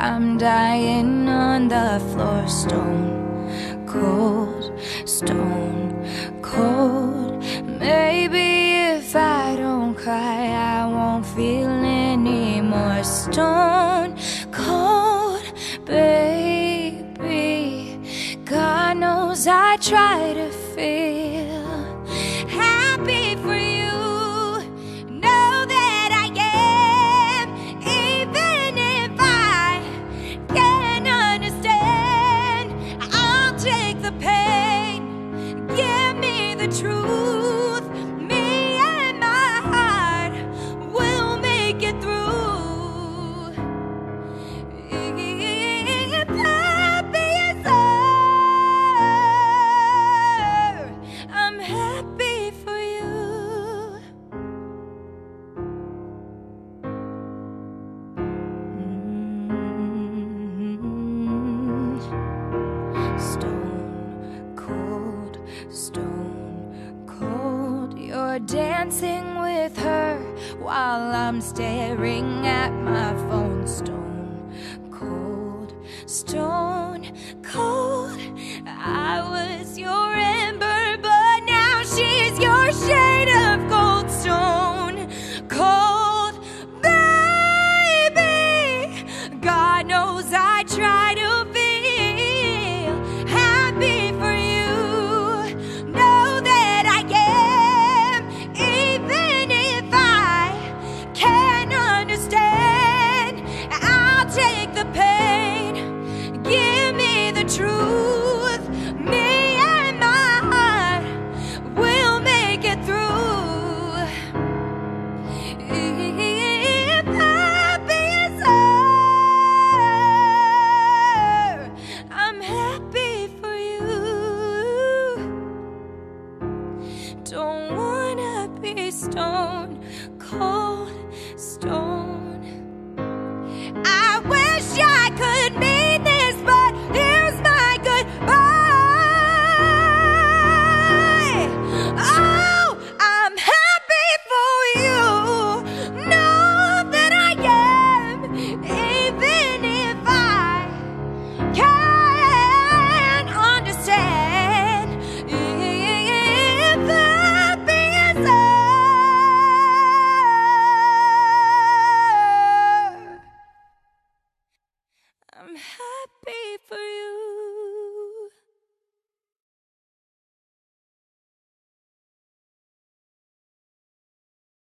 I'm dying on the floor, stone cold. Maybe if I don't cry, I won't feel any more. Stone cold, baby. God knows I try to feel happy for you. Know that I am, even if I can't understand. I'll take the pain, give me the truth. Me and my heart will make it through. If happy is all, I'm happy for you. Stone cold, you're dancing with her while I'm staring at my phone. Stone cold, I would